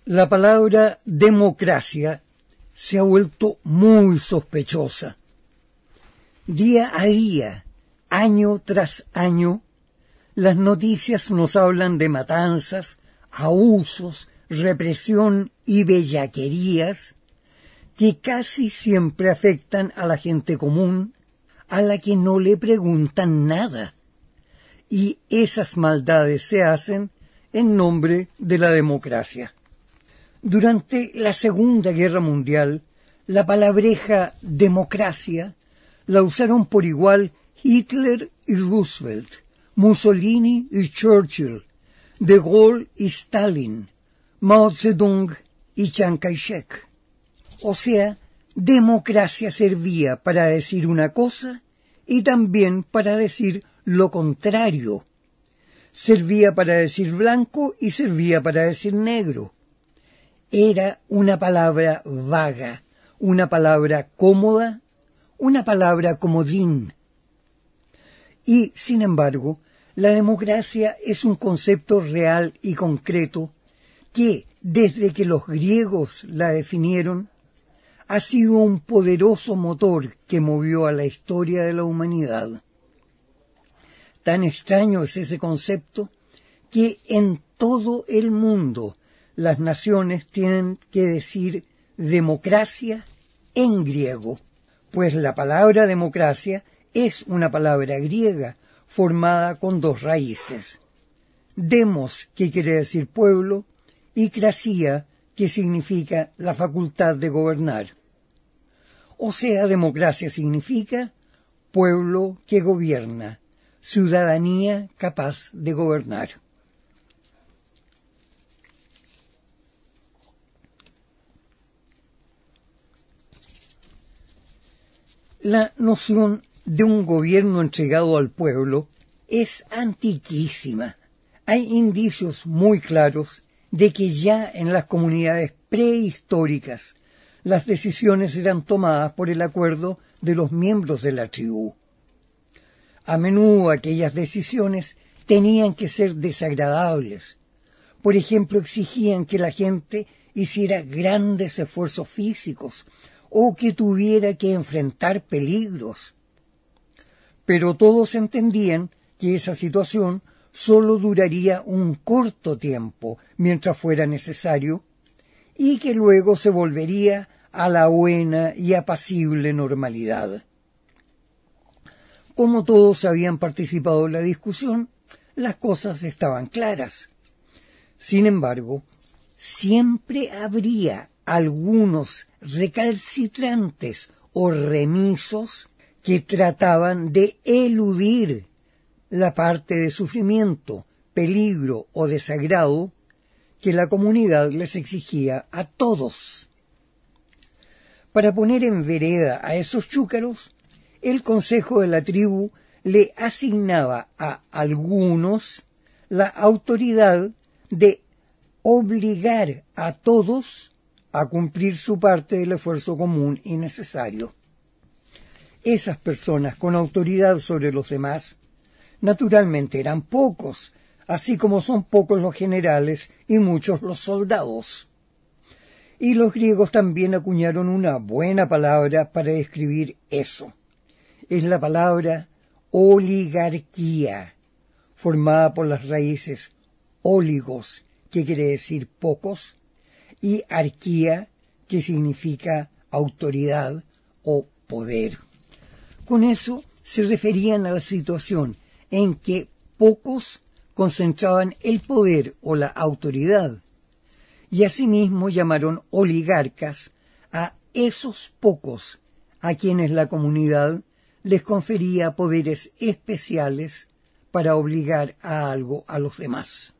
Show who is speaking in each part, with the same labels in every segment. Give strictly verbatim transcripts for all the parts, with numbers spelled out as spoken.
Speaker 1: La palabra democracia se ha vuelto muy sospechosa. Día a día, año tras año, las noticias nos hablan de matanzas, abusos, represión y bellaquerías que casi siempre afectan a la gente común, a la que no le preguntan nada. Y esas maldades se hacen en nombre de la democracia. Durante la Segunda Guerra Mundial, la palabreja democracia la usaron por igual Hitler y Roosevelt, Mussolini y Churchill, De Gaulle y Stalin, Mao Zedong y Chiang Kai-shek. O sea, democracia servía para decir una cosa y también para decir lo contrario. Servía para decir blanco y servía para decir negro. Era una palabra vaga, una palabra cómoda, una palabra comodín. Y, sin embargo, la democracia es un concepto real y concreto que, desde que los griegos la definieron, ha sido un poderoso motor que movió a la historia de la humanidad. Tan extraño es ese concepto que en todo el mundo las naciones tienen que decir democracia en griego, pues la palabra democracia es una palabra griega formada con dos raíces. Demos, que quiere decir pueblo, y cracia, que significa la facultad de gobernar. O sea, democracia significa pueblo que gobierna, ciudadanía capaz de gobernar. La noción de un gobierno entregado al pueblo es antiquísima. Hay indicios muy claros de que ya en las comunidades prehistóricas las decisiones eran tomadas por el acuerdo de los miembros de la tribu. A menudo aquellas decisiones tenían que ser desagradables. Por ejemplo, exigían que la gente hiciera grandes esfuerzos físicos o que tuviera que enfrentar peligros. Pero todos entendían que esa situación solo duraría un corto tiempo mientras fuera necesario y que luego se volvería a la buena y apacible normalidad. Como todos habían participado en la discusión, las cosas estaban claras. Sin embargo, siempre habría algunos recalcitrantes o remisos que trataban de eludir la parte de sufrimiento, peligro o desagrado que la comunidad les exigía a todos. Para poner en vereda a esos chúcaros, el consejo de la tribu le asignaba a algunos la autoridad de obligar a todos a cumplir su parte del esfuerzo común y necesario. Esas personas con autoridad sobre los demás, naturalmente eran pocos, así como son pocos los generales y muchos los soldados. Y los griegos también acuñaron una buena palabra para describir eso. Es la palabra oligarquía, formada por las raíces oligos, que quiere decir pocos, y arquía, que significa autoridad o poder. Con eso se referían a la situación en que pocos concentraban el poder o la autoridad, y asimismo llamaron oligarcas a esos pocos a quienes la comunidad les confería poderes especiales para obligar a algo a los demás.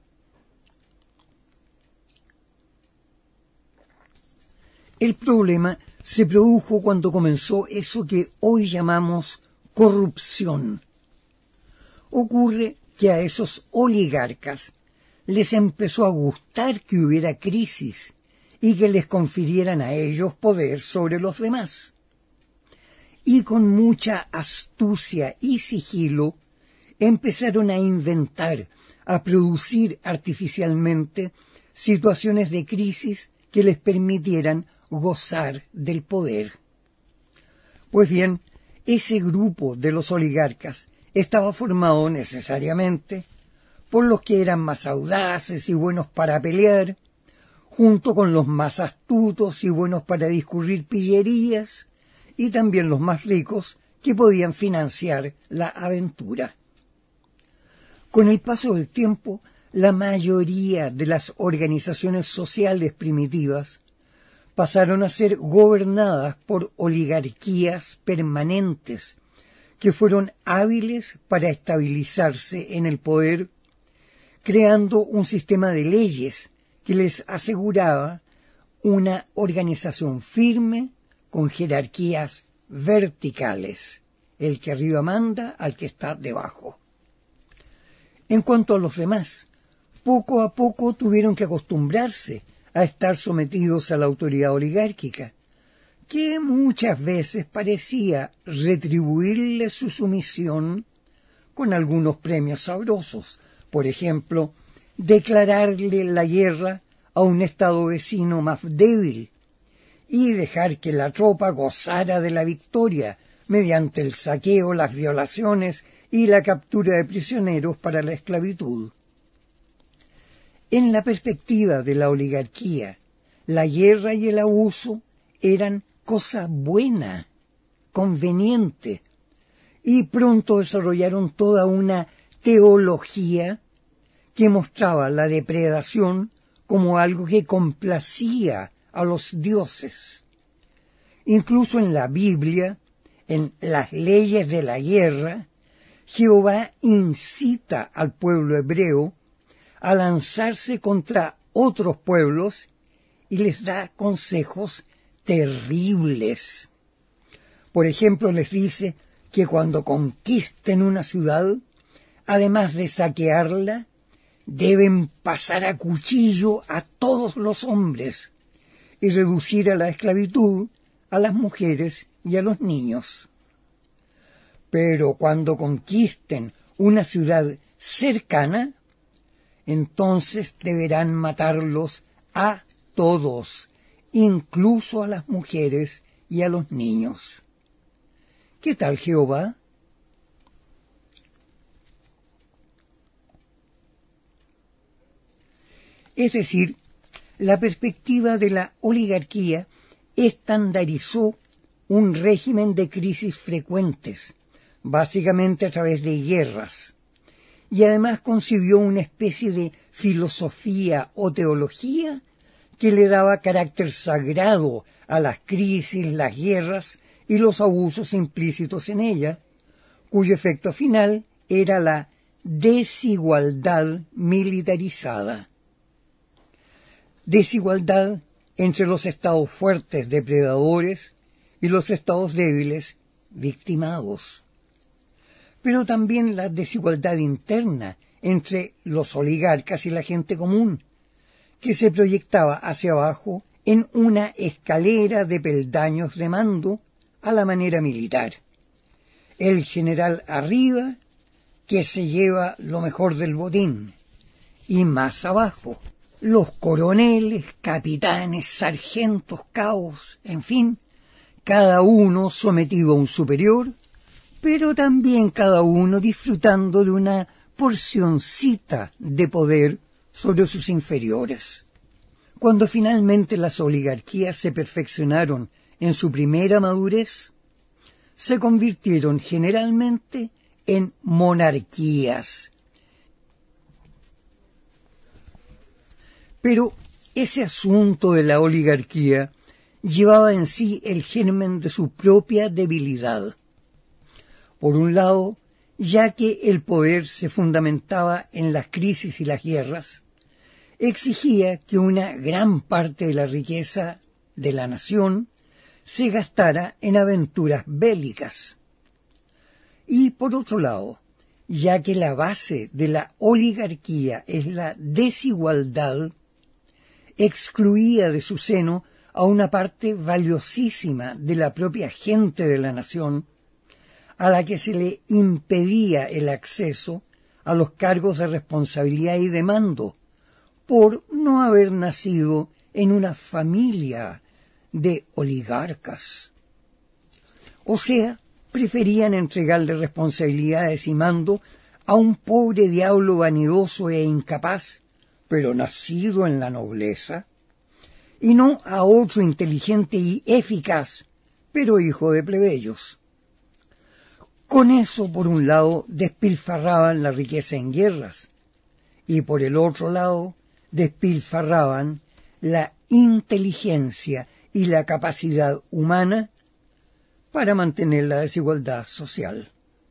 Speaker 1: El problema se produjo cuando comenzó eso que hoy llamamos corrupción. Ocurre que a esos oligarcas les empezó a gustar que hubiera crisis y que les confirieran a ellos poder sobre los demás. Y con mucha astucia y sigilo empezaron a inventar a producir artificialmente situaciones de crisis que les permitieran gozar del poder. Pues bien, ese grupo de los oligarcas estaba formado necesariamente por los que eran más audaces y buenos para pelear, junto con los más astutos y buenos para discurrir pillerías, y también los más ricos que podían financiar la aventura. Con el paso del tiempo, la mayoría de las organizaciones sociales primitivas pasaron a ser gobernadas por oligarquías permanentes que fueron hábiles para estabilizarse en el poder, creando un sistema de leyes que les aseguraba una organización firme con jerarquías verticales. El que arriba manda al que está debajo. En cuanto a los demás, poco a poco tuvieron que acostumbrarse a estar sometidos a la autoridad oligárquica, que muchas veces parecía retribuirle su sumisión con algunos premios sabrosos. Por ejemplo, declararle la guerra a un estado vecino más débil y dejar que la tropa gozara de la victoria mediante el saqueo, las violaciones y la captura de prisioneros para la esclavitud. En la perspectiva de la oligarquía, la guerra y el abuso eran cosa buena, conveniente, y pronto desarrollaron toda una teología que mostraba la depredación como algo que complacía a los dioses. Incluso en la Biblia, en las leyes de la guerra, Jehová incita al pueblo hebreo a lanzarse contra otros pueblos y les da consejos terribles. Por ejemplo, les dice que cuando conquisten una ciudad, además de saquearla, deben pasar a cuchillo a todos los hombres y reducir a la esclavitud a las mujeres y a los niños. Pero cuando conquisten una ciudad cercana, entonces deberán matarlos a todos, incluso a las mujeres y a los niños. ¿Qué tal, Jehová? Es decir, la perspectiva de la oligarquía estandarizó un régimen de crisis frecuentes, básicamente a través de guerras, y además concibió una especie de filosofía o teología que le daba carácter sagrado a las crisis, las guerras y los abusos implícitos en ella, cuyo efecto final era la desigualdad militarizada. Desigualdad entre los estados fuertes depredadores y los estados débiles victimados. Pero también la desigualdad interna entre los oligarcas y la gente común, que se proyectaba hacia abajo en una escalera de peldaños de mando a la manera militar. El general arriba, que se lleva lo mejor del botín, y más abajo, los coroneles, capitanes, sargentos, cabos, en fin, cada uno sometido a un superior, pero también cada uno disfrutando de una porcioncita de poder sobre sus inferiores. Cuando finalmente las oligarquías se perfeccionaron en su primera madurez, se convirtieron generalmente en monarquías. Pero ese asunto de la oligarquía llevaba en sí el germen de su propia debilidad. Por un lado, ya que el poder se fundamentaba en las crisis y las guerras, exigía que una gran parte de la riqueza de la nación se gastara en aventuras bélicas. Y por otro lado, ya que la base de la oligarquía es la desigualdad, excluía de su seno a una parte valiosísima de la propia gente de la nación, a la que se le impedía el acceso a los cargos de responsabilidad y de mando por no haber nacido en una familia de oligarcas. O sea, preferían entregarle responsabilidades y mando a un pobre diablo vanidoso e incapaz, pero nacido en la nobleza, y no a otro inteligente y eficaz, pero hijo de plebeyos. Con eso, por un lado, despilfarraban la riqueza en guerras, y por el otro lado, despilfarraban la inteligencia y la capacidad humana para mantener la desigualdad social.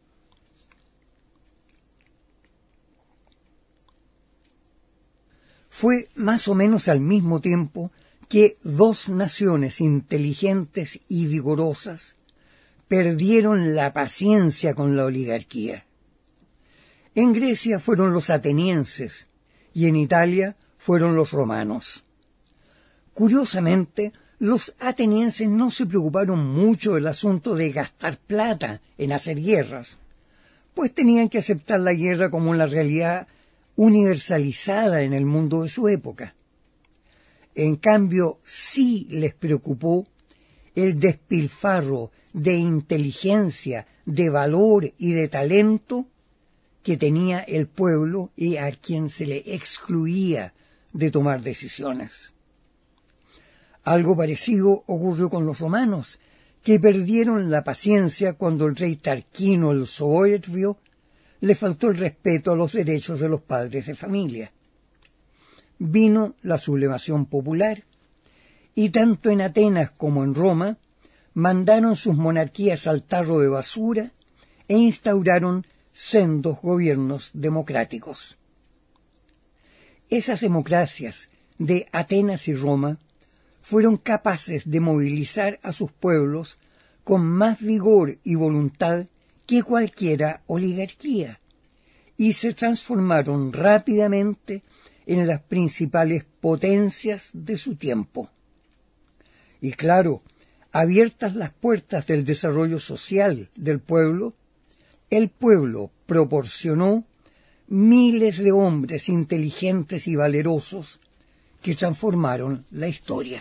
Speaker 1: Fue más o menos al mismo tiempo que dos naciones inteligentes y vigorosas perdieron la paciencia con la oligarquía. En Grecia fueron los atenienses y en Italia fueron los romanos. Curiosamente, los atenienses no se preocuparon mucho del asunto de gastar plata en hacer guerras, pues tenían que aceptar la guerra como la realidad universalizada en el mundo de su época. En cambio, sí les preocupó el despilfarro de inteligencia, de valor y de talento que tenía el pueblo y a quien se le excluía de tomar decisiones. Algo parecido ocurrió con los romanos, que perdieron la paciencia cuando el rey Tarquino el Soberbio le faltó el respeto a los derechos de los padres de familia. Vino la sublevación popular, y tanto en Atenas como en Roma mandaron sus monarquías al tarro de basura e instauraron sendos gobiernos democráticos. Esas democracias de Atenas y Roma fueron capaces de movilizar a sus pueblos con más vigor y voluntad que cualquiera oligarquía, y se transformaron rápidamente en las principales potencias de su tiempo. Y claro, abiertas las puertas del desarrollo social del pueblo, el pueblo proporcionó miles de hombres inteligentes y valerosos que transformaron la historia.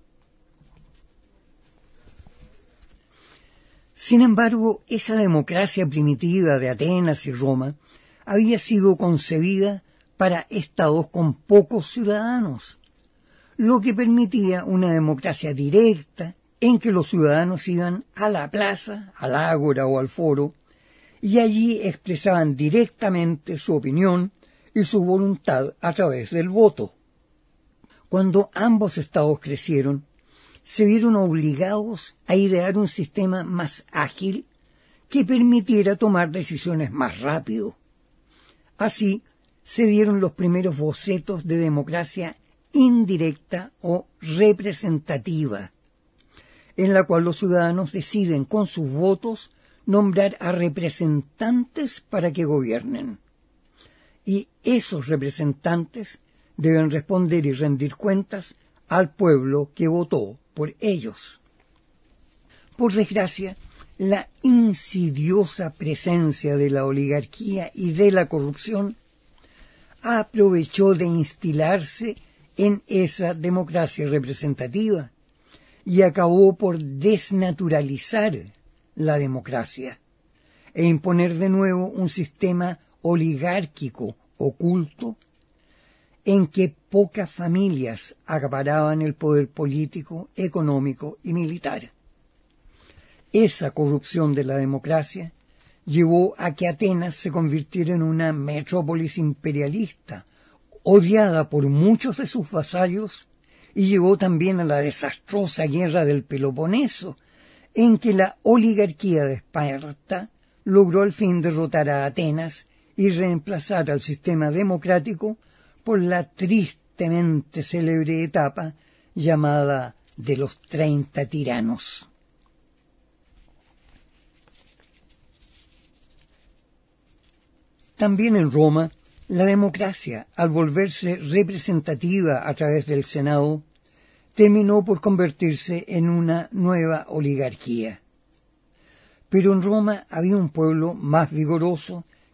Speaker 1: Sin embargo, esa democracia primitiva de Atenas y Roma había sido concebida para estados con pocos ciudadanos, lo que permitía una democracia directa en que los ciudadanos iban a la plaza, al ágora o al foro, y allí expresaban directamente su opinión y su voluntad a través del voto. Cuando ambos estados crecieron, se vieron obligados a idear un sistema más ágil que permitiera tomar decisiones más rápido. Así se dieron los primeros bocetos de democracia indirecta o representativa, en la cual los ciudadanos deciden con sus votos nombrar a representantes para que gobiernen. Y esos representantes deben responder y rendir cuentas al pueblo que votó por ellos. Por desgracia, la insidiosa presencia de la oligarquía y de la corrupción aprovechó de instilarse en esa democracia representativa y acabó por desnaturalizar la democracia e imponer de nuevo un sistema oligárquico oculto en que pocas familias acaparaban el poder político, económico y militar. Esa corrupción de la democracia llevó a que Atenas se convirtiera en una metrópolis imperialista, odiada por muchos de sus vasallos, y llevó también a la desastrosa guerra del Peloponeso, en que la oligarquía de Esparta logró al fin derrotar a Atenas y reemplazar al sistema democrático por la tristemente célebre etapa llamada de los treinta tiranos. También en Roma, la democracia, al volverse representativa a través del Senado, terminó por convertirse en una nueva oligarquía. Pero en Roma había un pueblo más vigoroso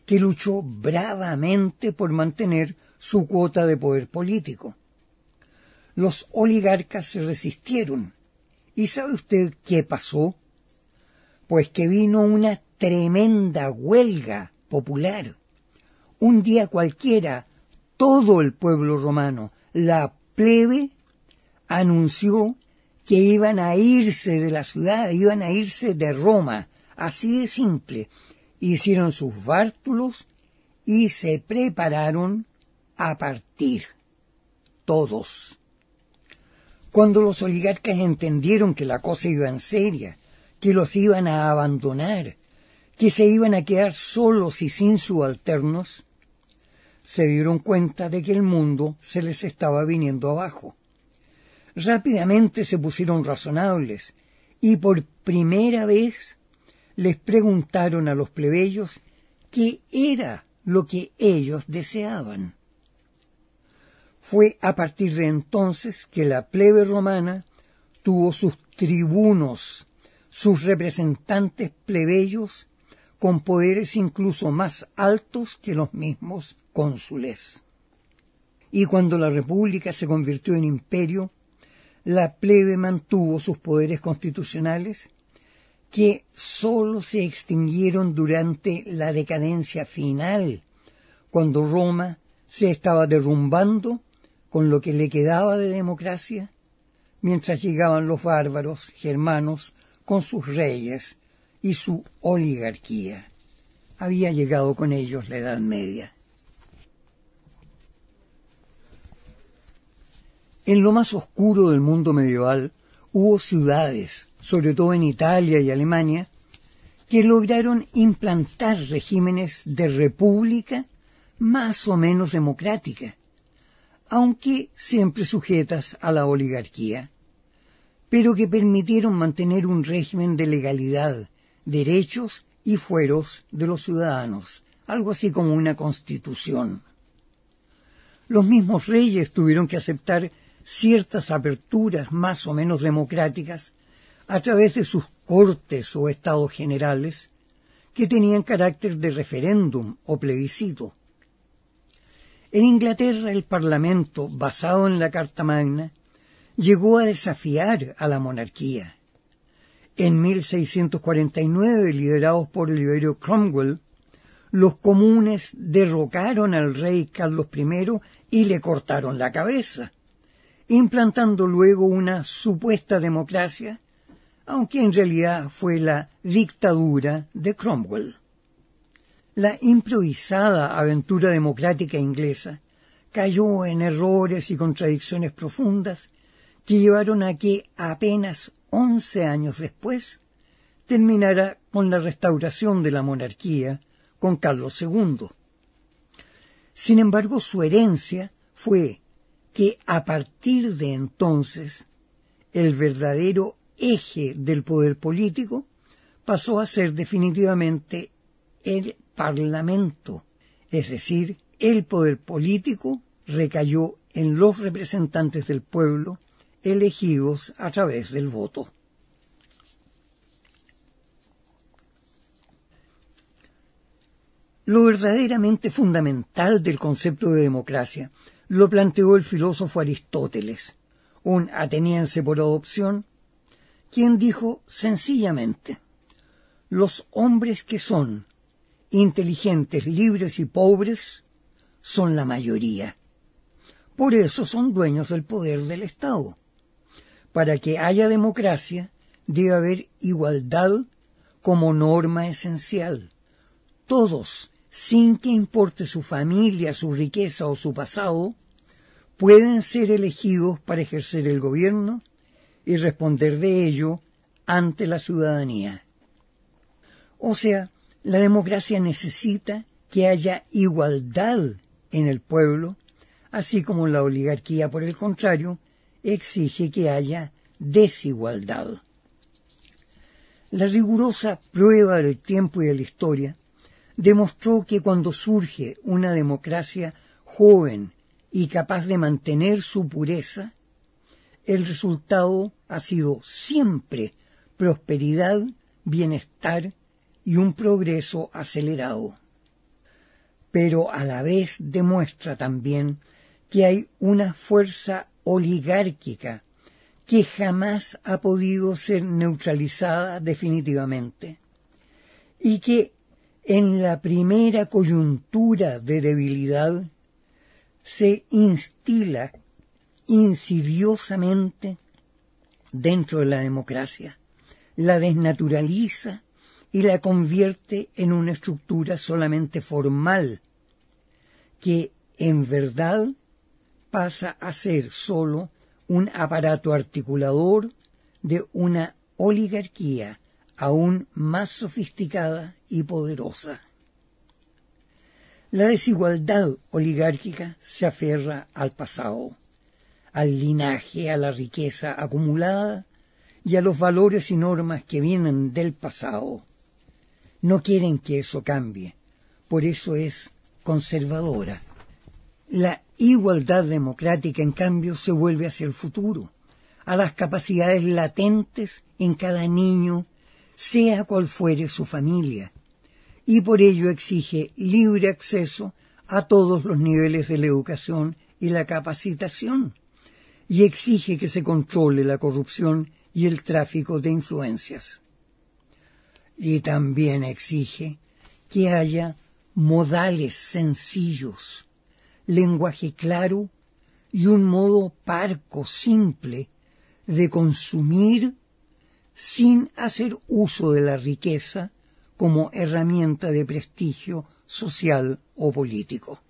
Speaker 1: que luchó bravamente por mantener su cuota de poder político. Los oligarcas se resistieron. ¿Y sabe usted qué pasó? Pues que vino una tremenda huelga popular. Un día cualquiera, todo el pueblo romano, la plebe, anunció que iban a irse de la ciudad, iban a irse de Roma, así de simple. Hicieron sus bártulos y se prepararon a partir, todos. Cuando los oligarcas entendieron que la cosa iba en seria, que los iban a abandonar, que se iban a quedar solos y sin subalternos, se dieron cuenta de que el mundo se les estaba viniendo abajo. Rápidamente se pusieron razonables y por primera vez les preguntaron a los plebeyos qué era lo que ellos deseaban. Fue a partir de entonces que la plebe romana tuvo sus tribunos, sus representantes plebeyos, con poderes incluso más altos que los mismos cónsules. Y cuando la república se convirtió en imperio, la plebe mantuvo sus poderes constitucionales, que sólo se extinguieron durante la decadencia final, cuando Roma se estaba derrumbando con lo que le quedaba de democracia, mientras llegaban los bárbaros germanos con sus reyes y su oligarquía. Había llegado con ellos la Edad Media. En lo más oscuro del mundo medieval hubo ciudades, sobre todo en Italia y Alemania, que lograron implantar regímenes de república más o menos democrática, aunque siempre sujetas a la oligarquía, pero que permitieron mantener un régimen de legalidad, derechos y fueros de los ciudadanos, algo así como una constitución. Los mismos reyes tuvieron que aceptar ciertas aperturas más o menos democráticas a través de sus cortes o estados generales, que tenían carácter de referéndum o plebiscito. En Inglaterra el Parlamento, basado en la Carta Magna, llegó a desafiar a la monarquía. En mil seiscientos cuarenta y nueve, liderados por Oliverio Cromwell, los comunes derrocaron al rey Carlos primero y le cortaron la cabeza, implantando luego una supuesta democracia, aunque en realidad fue la dictadura de Cromwell. La improvisada aventura democrática inglesa cayó en errores y contradicciones profundas que llevaron a que apenas once años después terminara con la restauración de la monarquía con Carlos segundo. Sin embargo, su herencia fue que a partir de entonces el verdadero eje del poder político pasó a ser definitivamente el Parlamento, es decir, el poder político recayó en los representantes del pueblo elegidos a través del voto. Lo verdaderamente fundamental del concepto de democracia lo planteó el filósofo Aristóteles, un ateniense por adopción, quien dijo sencillamente: los hombres que son inteligentes, libres y pobres son la mayoría. Por eso son dueños del poder del Estado. Para que haya democracia debe haber igualdad como norma esencial. Todos, sin que importe su familia, su riqueza o su pasado, pueden ser elegidos para ejercer el gobierno y responder de ello ante la ciudadanía. O sea, la democracia necesita que haya igualdad en el pueblo, así como la oligarquía, por el contrario, exige que haya desigualdad. La rigurosa prueba del tiempo y de la historia demostró que cuando surge una democracia joven y capaz de mantener su pureza, el resultado ha sido siempre prosperidad, bienestar y un progreso acelerado. pero a la vez demuestra también que hay una fuerza oligárquica que jamás ha podido ser neutralizada definitivamente y que en la primera coyuntura de debilidad se instila insidiosamente dentro de la democracia, la desnaturaliza y la convierte en una estructura solamente formal, que en verdad pasa a ser solo un aparato articulador de una oligarquía aún más sofisticada y poderosa. La desigualdad oligárquica se aferra al pasado, al linaje, a la riqueza acumulada y a los valores y normas que vienen del pasado. No quieren que eso cambie, por eso es conservadora. La igualdad democrática, en cambio, se vuelve hacia el futuro, a las capacidades latentes en cada niño, sea cual fuere su familia, y por ello exige libre acceso a todos los niveles de la educación y la capacitación, y exige que se controle la corrupción y el tráfico de influencias. Y también exige que haya modales sencillos, lenguaje claro y un modo parco, simple, de consumir sin hacer uso de la riqueza como herramienta de prestigio social o político.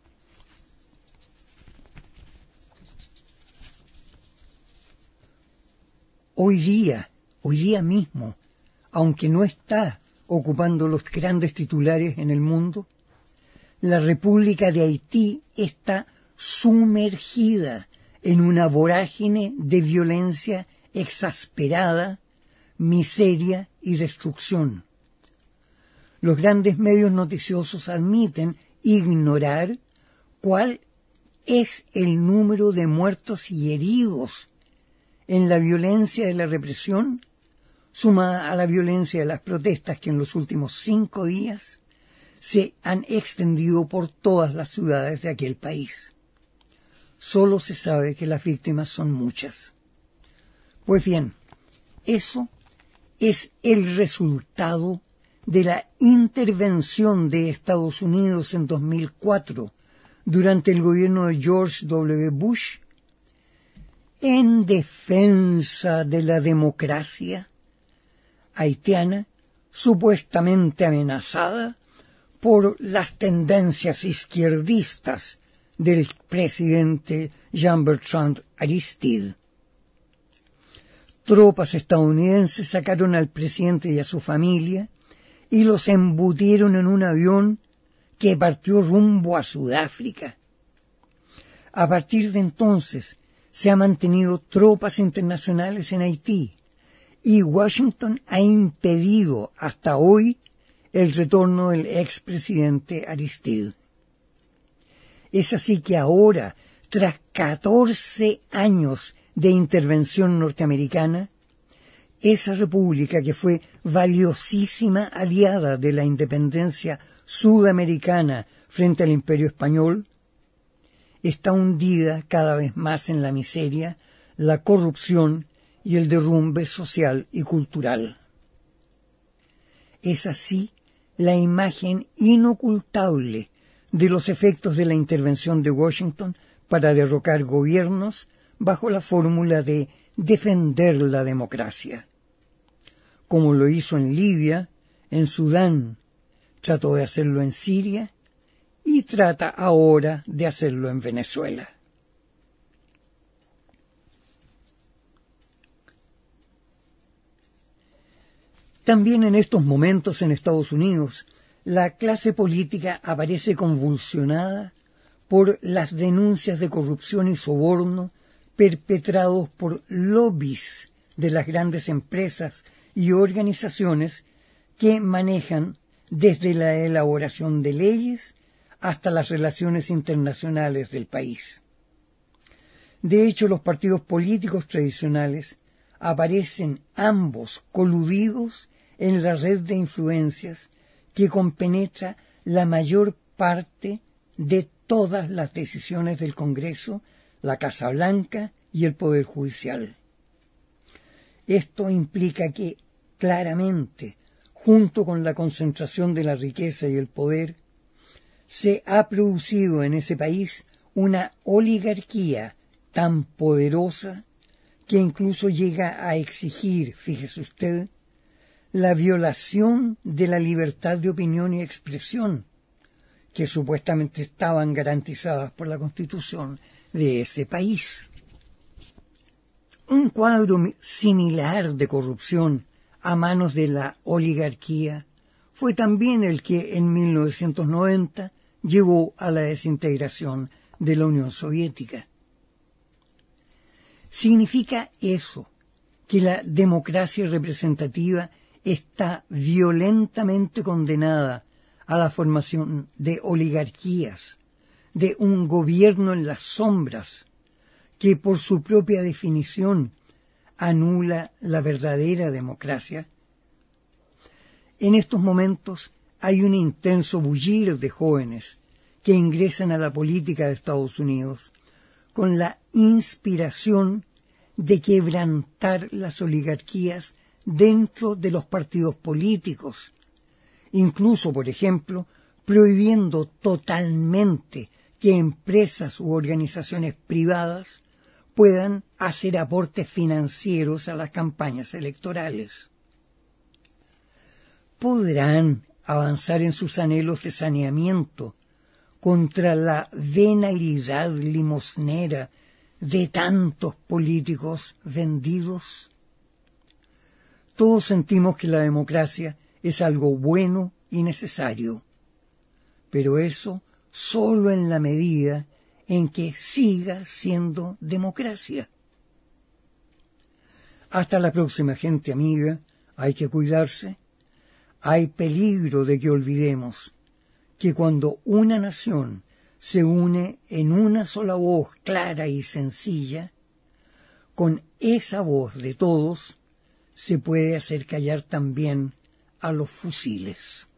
Speaker 1: Hoy día, hoy día mismo, aunque no está ocupando los grandes titulares en el mundo, la República de Haití está sumergida en una vorágine de violencia exasperada, miseria y destrucción. Los grandes medios noticiosos admiten ignorar cuál es el número de muertos y heridos en la violencia de la represión, sumada a la violencia de las protestas que en los últimos cinco días se han extendido por todas las ciudades de aquel país. Solo se sabe que las víctimas son muchas. Pues bien, eso es el resultado de la intervención de Estados Unidos en dos mil cuatro, durante el gobierno de George W. Bush, en defensa de la democracia haitiana, supuestamente amenazada por las tendencias izquierdistas del presidente Jean-Bertrand Aristide. Tropas estadounidenses sacaron al presidente y a su familia y los embutieron en un avión que partió rumbo a Sudáfrica. A partir de entonces se han mantenido tropas internacionales en Haití y Washington ha impedido hasta hoy el retorno del expresidente Aristide. Es así que ahora, tras catorce años de intervención norteamericana, esa república que fue valiosísima aliada de la independencia sudamericana frente al Imperio Español, está hundida cada vez más en la miseria, la corrupción y el derrumbe social y cultural. Es así la imagen inocultable de los efectos de la intervención de Washington para derrocar gobiernos bajo la fórmula de defender la democracia. Como lo hizo en Libia, en Sudán, trató de hacerlo en Siria y trata ahora de hacerlo en Venezuela. También en estos momentos en Estados Unidos, la clase política aparece convulsionada por las denuncias de corrupción y soborno perpetrados por lobbies de las grandes empresas y organizaciones que manejan desde la elaboración de leyes hasta las relaciones internacionales del país. De hecho, los partidos políticos tradicionales aparecen ambos coludidos en la red de influencias que compenetra la mayor parte de todas las decisiones del Congreso, la Casa Blanca y el Poder Judicial. Esto implica que, claramente, junto con la concentración de la riqueza y el poder, se ha producido en ese país una oligarquía tan poderosa que incluso llega a exigir, fíjese usted, la violación de la libertad de opinión y expresión, que supuestamente estaban garantizadas por la Constitución de ese país. Un cuadro similar de corrupción a manos de la oligarquía fue también el que en mil novecientos noventa llevó a la desintegración de la Unión Soviética. ¿Significa eso que la democracia representativa está violentamente condenada a la formación de oligarquías, de un gobierno en las sombras, que por su propia definición anula la verdadera democracia? En estos momentos hay un intenso bullir de jóvenes que ingresan a la política de Estados Unidos con la inspiración de quebrantar las oligarquías dentro de los partidos políticos, incluso, por ejemplo, prohibiendo totalmente que empresas u organizaciones privadas puedan hacer aportes financieros a las campañas electorales. ¿Podrán avanzar en sus anhelos de saneamiento contra la venalidad limosnera de tantos políticos vendidos? Todos sentimos que la democracia es algo bueno y necesario, pero eso solo en la medida en que siga siendo democracia. Hasta la próxima, gente amiga. Hay que cuidarse. Hay peligro de que olvidemos que cuando una nación se une en una sola voz clara y sencilla, con esa voz de todos se puede hacer callar también a los fusiles.